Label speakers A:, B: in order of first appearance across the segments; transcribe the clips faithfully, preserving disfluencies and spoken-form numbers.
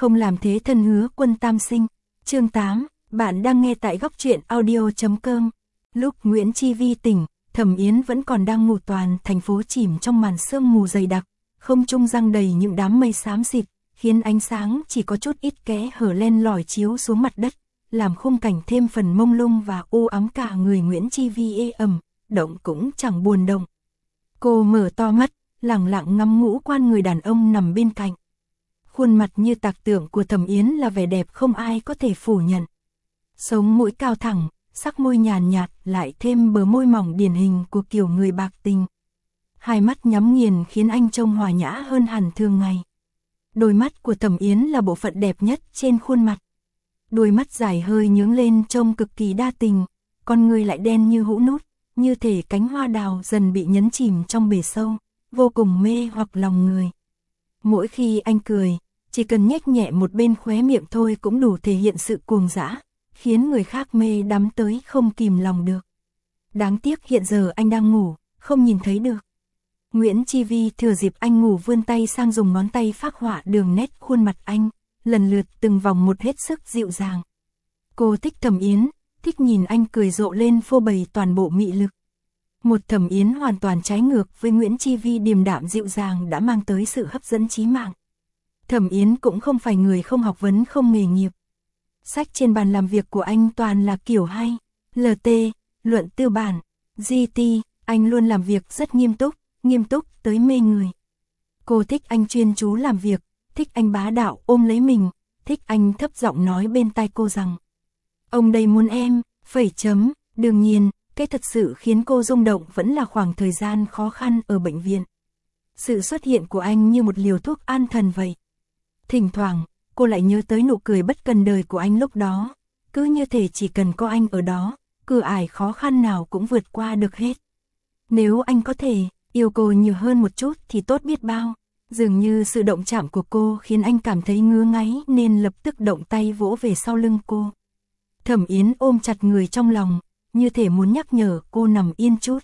A: Không làm thế thân hứa quân tam sinh. Chương tám, bạn đang nghe tại góc truyện audio.com. Lúc Nguyễn Chi Vi tỉnh, Thẩm Yến vẫn còn đang ngủ, toàn thành phố chìm trong màn sương mù dày đặc, không trung giăng đầy những đám mây xám xịt, khiến ánh sáng chỉ có chút ít kẽ hở len lỏi chiếu xuống mặt đất, làm khung cảnh thêm phần mông lung và u ám. Cả người Nguyễn Chi Vi ê ẩm, động cũng chẳng buồn động. Cô mở to mắt, lẳng lặng ngắm ngũ quan người đàn ông nằm bên cạnh. Khuôn mặt như tạc tượng của Thẩm Yến là vẻ đẹp không ai có thể phủ nhận. Sống mũi cao thẳng, sắc môi nhàn nhạt, lại thêm bờ môi mỏng điển hình của kiểu người bạc tình. Hai mắt nhắm nghiền khiến anh trông hòa nhã hơn hẳn thường ngày. Đôi mắt của Thẩm Yến là bộ phận đẹp nhất trên khuôn mặt. Đôi mắt dài hơi nhướng lên trông cực kỳ đa tình, con người lại đen như hũ nút, như thể cánh hoa đào dần bị nhấn chìm trong bể sâu, vô cùng mê hoặc lòng người. Mỗi khi anh cười, chỉ cần nhếch nhẹ một bên khóe miệng thôi cũng đủ thể hiện sự cuồng dã, khiến người khác mê đắm tới không kìm lòng được. Đáng tiếc hiện giờ anh đang ngủ, không nhìn thấy được. Nguyễn Chi Vi thừa dịp anh ngủ vươn tay sang dùng ngón tay phác họa đường nét khuôn mặt anh, lần lượt từng vòng một hết sức dịu dàng. Cô thích Thẩm Yến, thích nhìn anh cười rộ lên phô bày toàn bộ mị lực. Một Thẩm Yến hoàn toàn trái ngược với Nguyễn Chi Vi điềm đạm dịu dàng đã mang tới sự hấp dẫn chí mạng. Thẩm Yến cũng không phải người không học vấn không nghề nghiệp. Sách trên bàn làm việc của anh toàn là kiểu hay, lờ tê, luận tư bản, giê tê, anh luôn làm việc rất nghiêm túc, nghiêm túc tới mê người. Cô thích anh chuyên chú làm việc, thích anh bá đạo ôm lấy mình, thích anh thấp giọng nói bên tai cô rằng ông đây muốn em, phẩy chấm. Đương nhiên, cái thật sự khiến cô rung động vẫn là khoảng thời gian khó khăn ở bệnh viện. Sự xuất hiện của anh như một liều thuốc an thần vậy. Thỉnh thoảng, cô lại nhớ tới nụ cười bất cần đời của anh lúc đó, cứ như thể chỉ cần có anh ở đó, cửa ải khó khăn nào cũng vượt qua được hết. Nếu anh có thể yêu cô nhiều hơn một chút thì tốt biết bao. Dường như sự động chạm của cô khiến anh cảm thấy ngứa ngáy nên lập tức động tay vỗ về sau lưng cô. Thẩm Yến ôm chặt người trong lòng, như thể muốn nhắc nhở cô nằm yên chút.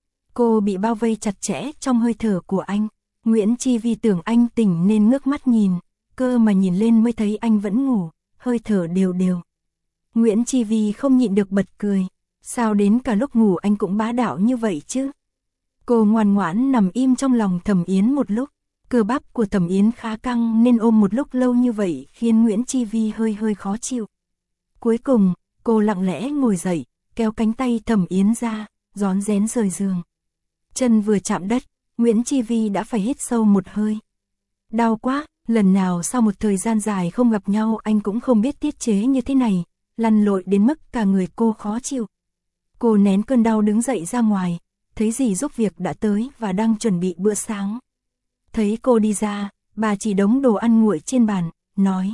A: Cô bị bao vây chặt chẽ trong hơi thở của anh. Nguyễn Chi Vi tưởng anh tỉnh nên ngước mắt nhìn, cơ mà nhìn lên mới thấy anh vẫn ngủ, hơi thở đều đều. Nguyễn Chi Vi không nhịn được bật cười, sao đến cả lúc ngủ anh cũng bá đạo như vậy chứ? Cô ngoan ngoãn nằm im trong lòng Thẩm Yến một lúc, cơ bắp của Thẩm Yến khá căng nên ôm một lúc lâu như vậy khiến Nguyễn Chi Vi hơi hơi khó chịu. Cuối cùng, cô lặng lẽ ngồi dậy, kéo cánh tay Thẩm Yến ra, rón rén rời giường. Chân vừa chạm đất, Nguyễn Chi Vi đã phải hít sâu một hơi. Đau quá, lần nào sau một thời gian dài không gặp nhau anh cũng không biết tiết chế như thế này, lăn lội đến mức cả người cô khó chịu. Cô nén cơn đau đứng dậy ra ngoài, thấy dì giúp việc đã tới và đang chuẩn bị bữa sáng. Thấy cô đi ra, bà chỉ đống đồ ăn nguội trên bàn, nói: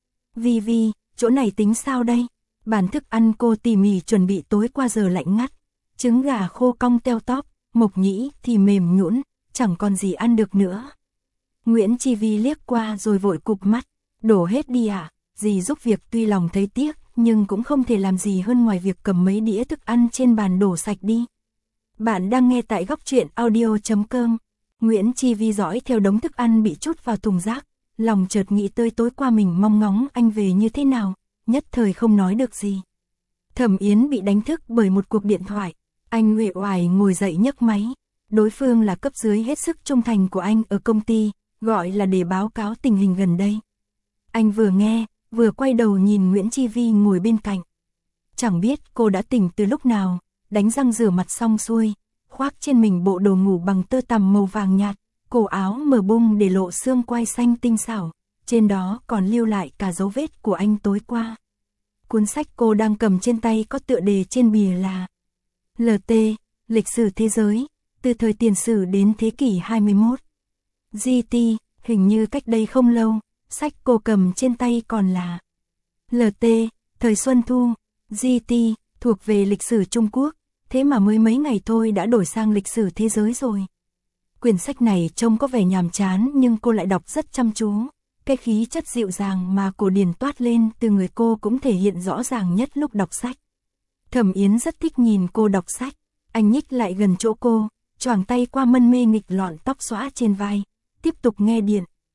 A: Vi Vi, chỗ này tính sao đây? Bàn thức ăn cô tỉ mỉ chuẩn bị tối qua giờ lạnh ngắt, trứng gà khô cong teo tóp, mộc nhĩ thì mềm nhũn, chẳng còn gì ăn được nữa. Nguyễn Chi Vi liếc qua rồi vội cụp mắt, đổ hết đi à? Dì giúp việc tuy lòng thấy tiếc nhưng cũng không thể làm gì hơn ngoài việc cầm mấy đĩa thức ăn trên bàn đổ sạch đi. Bạn đang nghe tại góc truyện audio.com. Nguyễn Chi Vi dõi theo đống thức ăn bị trút vào thùng rác, lòng chợt nghĩ tới tối qua mình mong ngóng anh về như thế nào, nhất thời không nói được gì. Thẩm Yến bị đánh thức bởi một cuộc điện thoại, anh uể oải ngồi dậy nhấc máy. Đối phương là cấp dưới hết sức trung thành của anh ở công ty, gọi là để báo cáo tình hình gần đây. Anh vừa nghe, vừa quay đầu nhìn Nguyễn Chi Vi ngồi bên cạnh. Chẳng biết cô đã tỉnh từ lúc nào, đánh răng rửa mặt xong xuôi, khoác trên mình bộ đồ ngủ bằng tơ tằm màu vàng nhạt, cổ áo mở bung để lộ xương quai xanh tinh xảo, trên đó còn lưu lại cả dấu vết của anh tối qua. Cuốn sách cô đang cầm trên tay có tựa đề trên bìa là lờ tê, lịch sử thế giới, từ thời tiền sử đến thế kỷ hai mươi mốt. giê tê, hình như cách đây không lâu, sách cô cầm trên tay còn là lờ tê, thời Xuân Thu. giê tê, thuộc về lịch sử Trung Quốc, thế mà mới mấy ngày thôi đã đổi sang lịch sử thế giới rồi. Quyển sách này trông có vẻ nhàm chán nhưng cô lại đọc rất chăm chú. Cái khí chất dịu dàng mà cổ điển toát lên từ người cô cũng thể hiện rõ ràng nhất lúc đọc sách. Thẩm Yến rất thích nhìn cô đọc sách, anh nhích lại gần chỗ cô, choàng tay qua mân mê nghịch lọn tóc xõa trên vai, tiếp tục nghe điện.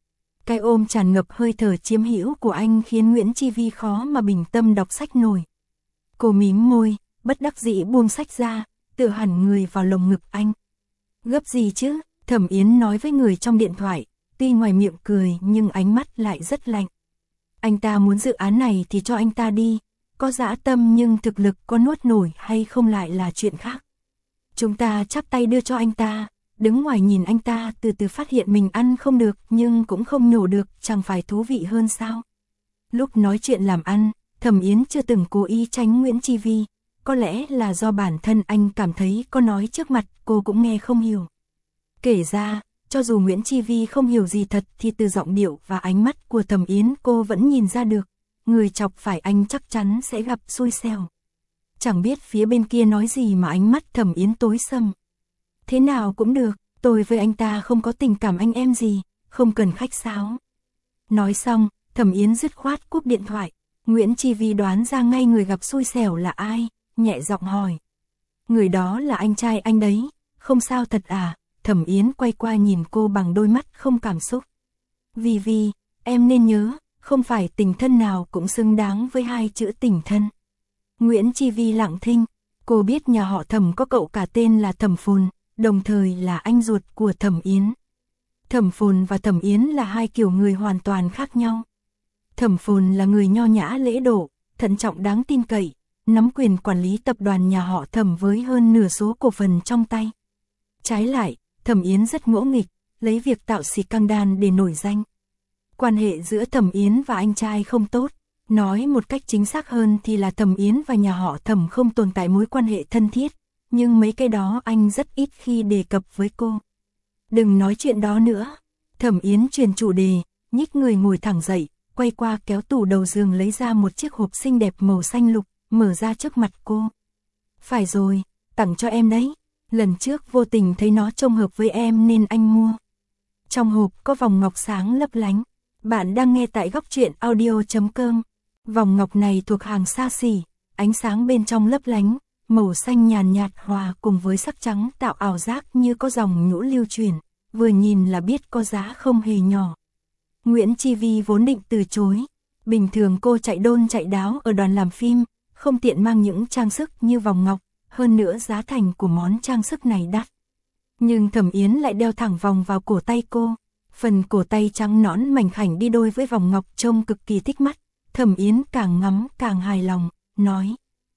A: Cái ôm tràn ngập hơi thở chiếm hữu của anh khiến Nguyễn Chi Vi khó mà bình tâm đọc sách nổi. Cô mím môi, bất đắc dĩ buông sách ra, tựa hẳn người vào lồng ngực anh. Gấp gì chứ, Thẩm Yến nói với người trong điện thoại, tuy ngoài miệng cười nhưng ánh mắt lại rất lạnh. Anh ta muốn dự án này thì cho anh ta đi, có dã tâm nhưng thực lực có nuốt nổi hay không lại là chuyện khác. Chúng ta chắp tay đưa cho anh ta, đứng ngoài nhìn anh ta từ từ phát hiện mình ăn không được nhưng cũng không nhổ được, chẳng phải thú vị hơn sao? Lúc nói chuyện làm ăn, Thẩm Yến chưa từng cố ý tránh Nguyễn Chi Vi, có lẽ là do bản thân anh cảm thấy có nói trước mặt cô cũng nghe không hiểu. Kể ra, cho dù Nguyễn Chi Vi không hiểu gì thật thì từ giọng điệu và ánh mắt của Thẩm Yến cô vẫn nhìn ra được, người chọc phải anh chắc chắn sẽ gặp xui xẻo. Chẳng biết phía bên kia nói gì mà ánh mắt Thẩm Yến tối sầm. Thế nào cũng được, tôi với anh ta không có tình cảm anh em gì, không cần khách sáo. Nói xong, Thẩm Yến dứt khoát cúp điện thoại. Nguyễn Chi Vi đoán ra ngay người gặp xui xẻo là ai, nhẹ giọng hỏi. Người đó là anh trai anh đấy, không sao thật à? Thẩm Yến quay qua nhìn cô bằng đôi mắt không cảm xúc. Vi Vi, em nên nhớ, không phải tình thân nào cũng xứng đáng với hai chữ tình thân. Nguyễn Chi Vi lặng thinh, cô biết nhà họ Thẩm có cậu cả tên là Thẩm Phồn, đồng thời là anh ruột của Thẩm Yến. Thẩm Phồn và Thẩm Yến là hai kiểu người hoàn toàn khác nhau. Thẩm Phồn là người nho nhã lễ độ, thận trọng đáng tin cậy, nắm quyền quản lý tập đoàn nhà họ Thẩm với hơn nửa số cổ phần trong tay. Trái lại, Thẩm Yến rất ngỗ nghịch, lấy việc tạo scandal để nổi danh. Quan hệ giữa Thẩm Yến và anh trai không tốt, nói một cách chính xác hơn thì là Thẩm Yến và nhà họ Thẩm không tồn tại mối quan hệ thân thiết, nhưng mấy cái đó anh rất ít khi đề cập với cô. Đừng nói chuyện đó nữa. Thẩm Yến chuyển chủ đề, nhích người ngồi thẳng dậy, quay qua kéo tủ đầu giường lấy ra một chiếc hộp xinh đẹp màu xanh lục, mở ra trước mặt cô. Phải rồi, tặng cho em đấy. Lần trước vô tình thấy nó trông hợp với em nên anh mua. Trong hộp có vòng ngọc sáng lấp lánh. Bạn đang nghe tại góc truyện audio chấm com. Vòng ngọc này thuộc hàng xa xỉ, ánh sáng bên trong lấp lánh, màu xanh nhàn nhạt hòa cùng với sắc trắng tạo ảo giác như có dòng nhũ lưu chuyển, vừa nhìn là biết có giá không hề nhỏ. Nguyễn Chi Vi vốn định từ chối, bình thường cô chạy đôn chạy đáo ở đoàn làm phim, không tiện mang những trang sức như vòng ngọc, hơn nữa giá thành của món trang sức này đắt. Nhưng Thẩm Yến lại đeo thẳng vòng vào cổ tay cô, phần cổ tay trắng nõn mảnh khảnh đi đôi với vòng ngọc trông cực kỳ thích mắt. Thẩm Yến càng ngắm càng hài lòng, nói: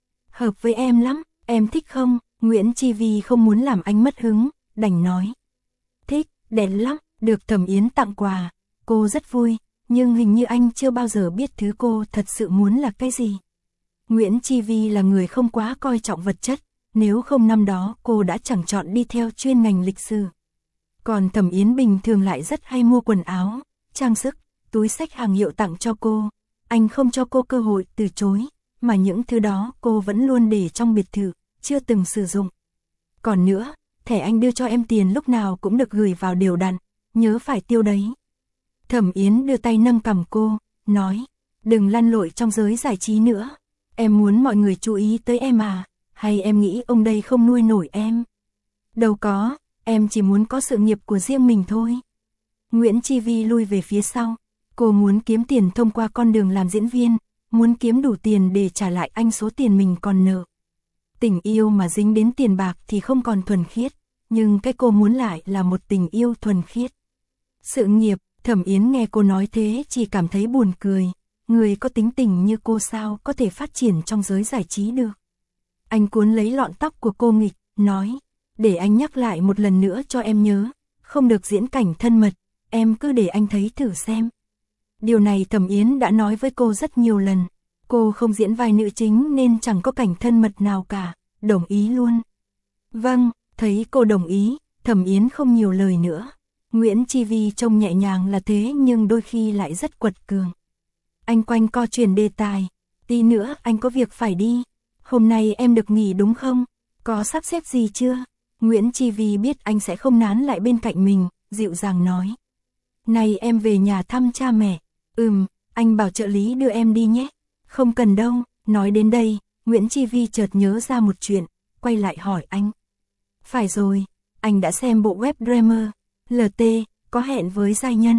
A: hợp với em lắm, em thích không? Nguyễn Chi Vi không muốn làm anh mất hứng, đành nói: thích, đẹp lắm. Được Thẩm Yến tặng quà, cô rất vui, nhưng hình như anh chưa bao giờ biết thứ cô thật sự muốn là cái gì. Nguyễn Chi Vi là người không quá coi trọng vật chất, nếu không năm đó cô đã chẳng chọn đi theo chuyên ngành lịch sử. Còn Thẩm Yến bình thường lại rất hay mua quần áo, trang sức, túi xách hàng hiệu tặng cho cô. Anh không cho cô cơ hội từ chối, mà những thứ đó cô vẫn luôn để trong biệt thự, chưa từng sử dụng. Còn nữa, thẻ anh đưa cho em tiền lúc nào cũng được gửi vào đều đặn, nhớ phải tiêu đấy. Thẩm Yến đưa tay nâng cằm cô, nói: đừng lăn lội trong giới giải trí nữa. Em muốn mọi người chú ý tới em à, hay em nghĩ ông đây không nuôi nổi em? Đâu có, em chỉ muốn có sự nghiệp của riêng mình thôi. Nguyễn Chi Vi lui về phía sau, cô muốn kiếm tiền thông qua con đường làm diễn viên, muốn kiếm đủ tiền để trả lại anh số tiền mình còn nợ. Tình yêu mà dính đến tiền bạc thì không còn thuần khiết, nhưng cái cô muốn lại là một tình yêu thuần khiết. Sự nghiệp, Thẩm Yến nghe cô nói thế chỉ cảm thấy buồn cười, người có tính tình như cô sao có thể phát triển trong giới giải trí được. Anh cuốn lấy lọn tóc của cô nghịch, nói: để anh nhắc lại một lần nữa cho em nhớ, không được diễn cảnh thân mật, em cứ để anh thấy thử xem. Điều này Thẩm Yến đã nói với cô rất nhiều lần, cô không diễn vai nữ chính nên chẳng có cảnh thân mật nào cả, đồng ý luôn. Vâng, thấy cô đồng ý, Thẩm Yến không nhiều lời nữa. Nguyễn Chi Vi trông nhẹ nhàng là thế nhưng đôi khi lại rất quật cường. Anh quanh co chuyển đề tài, tí nữa anh có việc phải đi, hôm nay em được nghỉ đúng không? Có sắp xếp gì chưa? Nguyễn Chi Vi biết anh sẽ không nán lại bên cạnh mình, dịu dàng nói: này em về nhà thăm cha mẹ. Ừm, anh bảo trợ lý đưa em đi nhé. Không cần đâu. Nói đến đây, Nguyễn Chi Vi chợt nhớ ra một chuyện, quay lại hỏi anh: phải rồi, anh đã xem bộ web drama L T có hẹn với giai nhân.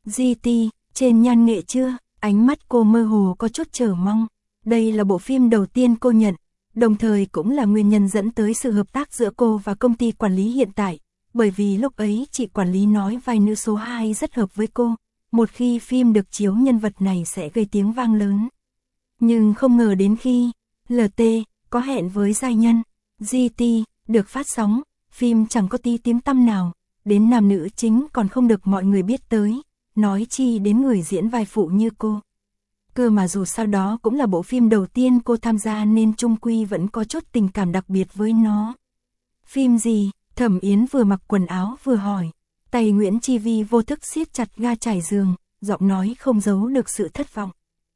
A: giê tê, trên nhan nghệ chưa? Ánh mắt cô mơ hồ có chút chờ mong. Đây là bộ phim đầu tiên cô nhận, đồng thời cũng là nguyên nhân dẫn tới sự hợp tác giữa cô và công ty quản lý hiện tại. Bởi vì lúc ấy chị quản lý nói vai nữ số hai rất hợp với cô. Một khi phim được chiếu nhân vật này sẽ gây tiếng vang lớn. Nhưng không ngờ đến khi lờ tê có hẹn với giai nhân, giê tê được phát sóng, phim chẳng có tí tiếng tăm nào, đến nam nữ chính còn không được mọi người biết tới, nói chi đến người diễn vai phụ như cô. Cơ mà dù sao đó cũng là bộ phim đầu tiên cô tham gia nên chung quy vẫn có chút tình cảm đặc biệt với nó. Phim gì? Thẩm Yến vừa mặc quần áo vừa hỏi. Tay Nguyễn Chi Vi vô thức siết chặt ga trải giường, giọng nói không giấu được sự thất vọng.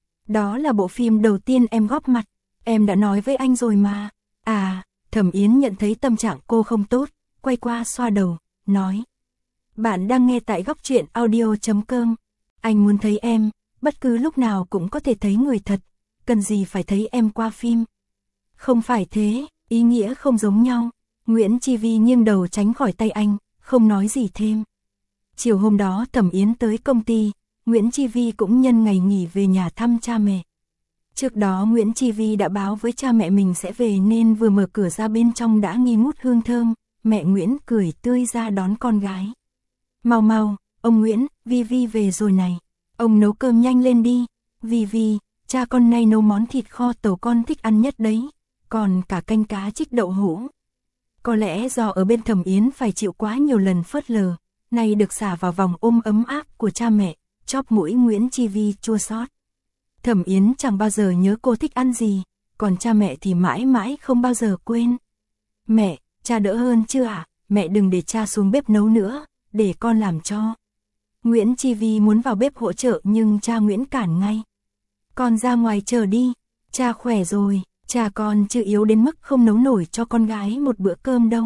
A: Đó là bộ phim đầu tiên em góp mặt, em đã nói với anh rồi mà. À, Thẩm Yến nhận thấy tâm trạng cô không tốt, quay qua xoa đầu, nói. Bạn đang nghe tại góc truyện audio chấm com. Anh muốn thấy em, bất cứ lúc nào cũng có thể thấy người thật, cần gì phải thấy em qua phim. Không phải thế, ý nghĩa không giống nhau. Nguyễn Chi Vi nghiêng đầu tránh khỏi tay anh, không nói gì thêm. Chiều hôm đó Thẩm Yến tới công ty, Nguyễn Chi Vi cũng nhân ngày nghỉ về nhà thăm cha mẹ. Trước đó Nguyễn Chi Vi đã báo với cha mẹ mình sẽ về nên vừa mở cửa ra bên trong đã nghi ngút hương thơm, mẹ Nguyễn cười tươi ra đón con gái. Mau mau, ông Nguyễn, Vi Vi về rồi này, ông nấu cơm nhanh lên đi. Vi Vi, cha con nay nấu món thịt kho tàu con thích ăn nhất đấy, còn cả canh cá trích đậu hũ. Có lẽ do ở bên Thẩm Yến phải chịu quá nhiều lần phớt lờ, nay được xả vào vòng ôm ấm áp của cha mẹ, chóp mũi Nguyễn Chi Vi chua xót. Thẩm Yến chẳng bao giờ nhớ cô thích ăn gì, còn cha mẹ thì mãi mãi không bao giờ quên. Mẹ, cha đỡ hơn chưa ạ? À? Mẹ đừng để cha xuống bếp nấu nữa, để con làm cho. Nguyễn Chi Vi muốn vào bếp hỗ trợ nhưng cha Nguyễn cản ngay. Con ra ngoài chờ đi, cha khỏe rồi, cha con chưa yếu đến mức không nấu nổi cho con gái một bữa cơm đâu.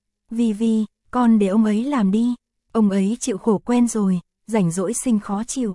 A: Vi Vi, con để ông ấy làm đi, ông ấy chịu khổ quen rồi, rảnh rỗi sinh khó chịu.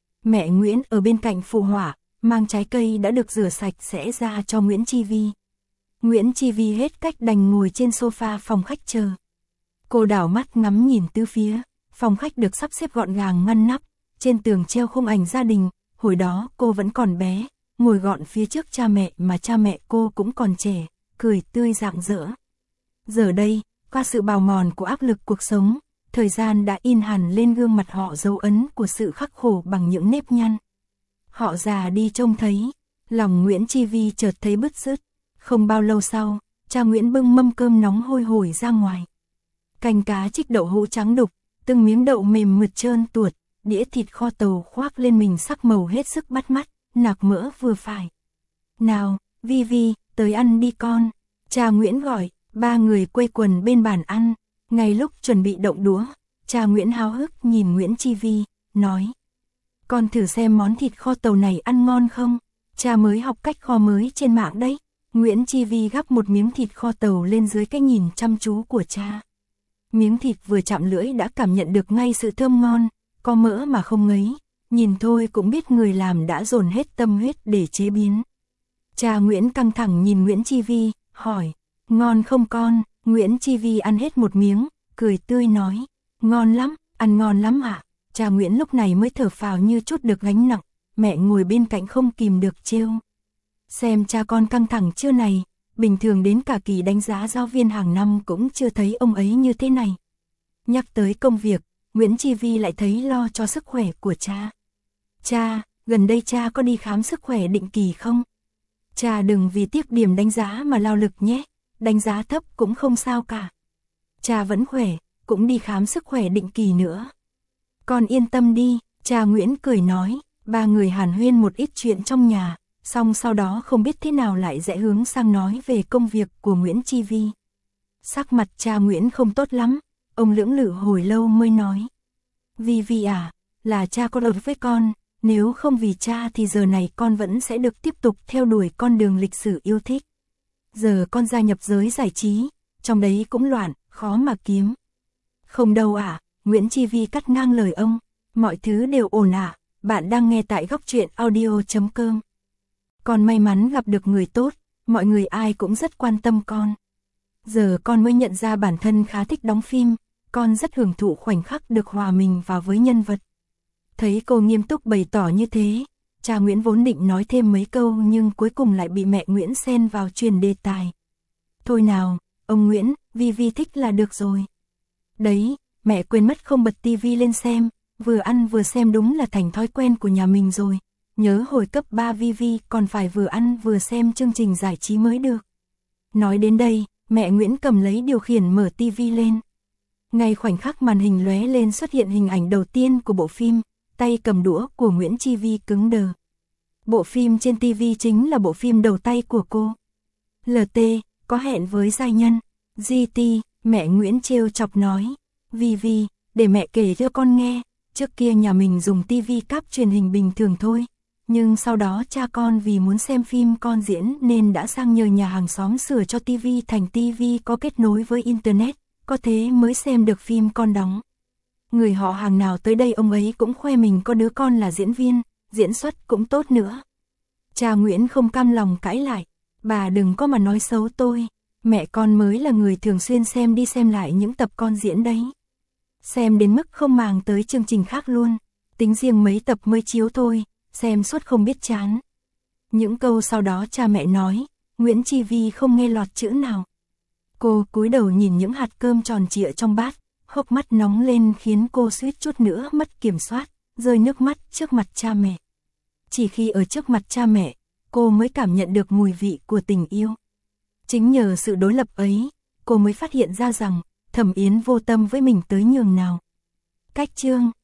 A: Mẹ Nguyễn ở bên cạnh phụ họa, mang trái cây đã được rửa sạch sẽ ra cho Nguyễn Chi Vi. Nguyễn Chi Vi hết cách đành ngồi trên sofa phòng khách chờ. Cô đảo mắt ngắm nhìn tứ phía, phòng khách được sắp xếp gọn gàng ngăn nắp, trên tường treo khung ảnh gia đình, hồi đó cô vẫn còn bé, ngồi gọn phía trước cha mẹ mà cha mẹ cô cũng còn trẻ, cười tươi rạng rỡ. Giờ đây, qua sự bào mòn của áp lực cuộc sống, thời gian đã in hẳn lên gương mặt họ dấu ấn của sự khắc khổ bằng những nếp nhăn. Họ già đi trông thấy, lòng Nguyễn Chi Vi chợt thấy bứt rứt. Không bao lâu sau, cha Nguyễn bưng mâm cơm nóng hôi hổi ra ngoài. Canh cá trích đậu hũ trắng đục, từng miếng đậu mềm mượt trơn tuột, đĩa thịt kho tàu khoác lên mình sắc màu hết sức bắt mắt, nạc mỡ vừa phải. Nào, Vi Vi, tới ăn đi con. Cha Nguyễn gọi, ba người quây quần bên bàn ăn. Ngay lúc chuẩn bị động đũa, cha Nguyễn háo hức nhìn Nguyễn Chi Vi, nói. Con thử xem món thịt kho tàu này ăn ngon không? Cha mới học cách kho mới trên mạng đấy. Nguyễn Chi Vi gắp một miếng thịt kho tàu lên dưới cái nhìn chăm chú của cha. Miếng thịt vừa chạm lưỡi đã cảm nhận được ngay sự thơm ngon, có mỡ mà không ngấy. Nhìn thôi cũng biết người làm đã dồn hết tâm huyết để chế biến. Cha Nguyễn căng thẳng nhìn Nguyễn Chi Vi, hỏi, ngon không con? Nguyễn Chi Vi ăn hết một miếng, cười tươi nói, ngon lắm, ăn ngon lắm ạ. À? Cha Nguyễn lúc này mới thở phào như chút được gánh nặng, mẹ ngồi bên cạnh không kìm được trêu. Xem cha con căng thẳng chưa này, bình thường đến cả kỳ đánh giá giáo viên hàng năm cũng chưa thấy ông ấy như thế này. Nhắc tới công việc, Nguyễn Chi Vi lại thấy lo cho sức khỏe của cha. Cha, gần đây cha có đi khám sức khỏe định kỳ không? Cha đừng vì tiếc điểm đánh giá mà lao lực nhé, đánh giá thấp cũng không sao cả. Cha vẫn khỏe, cũng đi khám sức khỏe định kỳ nữa. Con yên tâm đi, cha Nguyễn cười nói, ba người hàn huyên một ít chuyện trong nhà, xong sau đó không biết thế nào lại rẽ hướng sang nói về công việc của Nguyễn Chi Vi. Sắc mặt cha Nguyễn không tốt lắm, ông lưỡng lự hồi lâu mới nói. Vi Vi à, là cha có lỗi với con, nếu không vì cha thì giờ này con vẫn sẽ được tiếp tục theo đuổi con đường lịch sử yêu thích. Giờ con gia nhập giới giải trí, trong đấy cũng loạn, khó mà kiếm. Không đâu ạ, à, Nguyễn Chi Vi cắt ngang lời ông, mọi thứ đều ổn ạ, à, bạn đang nghe tại góc truyện audio chấm com. Con may mắn gặp được người tốt, mọi người ai cũng rất quan tâm con. Giờ con mới nhận ra bản thân khá thích đóng phim, con rất hưởng thụ khoảnh khắc được hòa mình vào với nhân vật. Thấy cô nghiêm túc bày tỏ như thế, cha Nguyễn vốn định nói thêm mấy câu nhưng cuối cùng lại bị mẹ Nguyễn xen vào truyền đề tài. Thôi nào, ông Nguyễn, Vi Vi thích là được rồi. Đấy, mẹ quên mất không bật tivi lên xem, vừa ăn vừa xem đúng là thành thói quen của nhà mình rồi. Nhớ hồi cấp ba Vi Vi còn phải vừa ăn vừa xem chương trình giải trí mới được. Nói đến đây, mẹ Nguyễn cầm lấy điều khiển mở tivi lên. Ngay khoảnh khắc màn hình lóe lên xuất hiện hình ảnh đầu tiên của bộ phim, tay cầm đũa của Nguyễn Chi Vi cứng đờ. Bộ phim trên tivi chính là bộ phim đầu tay của cô. lờ tê, có hẹn với giai nhân. giê tê, mẹ Nguyễn trêu chọc nói. Vi Vi, để mẹ kể cho con nghe, trước kia nhà mình dùng tivi cáp truyền hình bình thường thôi. Nhưng sau đó cha con vì muốn xem phim con diễn nên đã sang nhờ nhà hàng xóm sửa cho tivi thành tivi có kết nối với Internet, có thế mới xem được phim con đóng. Người họ hàng nào tới đây ông ấy cũng khoe mình có đứa con là diễn viên, diễn xuất cũng tốt nữa. Cha Nguyễn không cam lòng cãi lại, bà đừng có mà nói xấu tôi, mẹ con mới là người thường xuyên xem đi xem lại những tập con diễn đấy. Xem đến mức không màng tới chương trình khác luôn, tính riêng mấy tập mới chiếu thôi, xem suốt không biết chán. Những câu sau đó cha mẹ nói, Nguyễn Chi Vi không nghe lọt chữ nào. Cô cúi đầu nhìn những hạt cơm tròn trịa trong bát, hốc mắt nóng lên khiến cô suýt chút nữa mất kiểm soát, rơi nước mắt trước mặt cha mẹ. Chỉ khi ở trước mặt cha mẹ, cô mới cảm nhận được mùi vị của tình yêu. Chính nhờ sự đối lập ấy, cô mới phát hiện ra rằng, Thẩm Yến vô tâm với mình tới nhường nào. Cách chương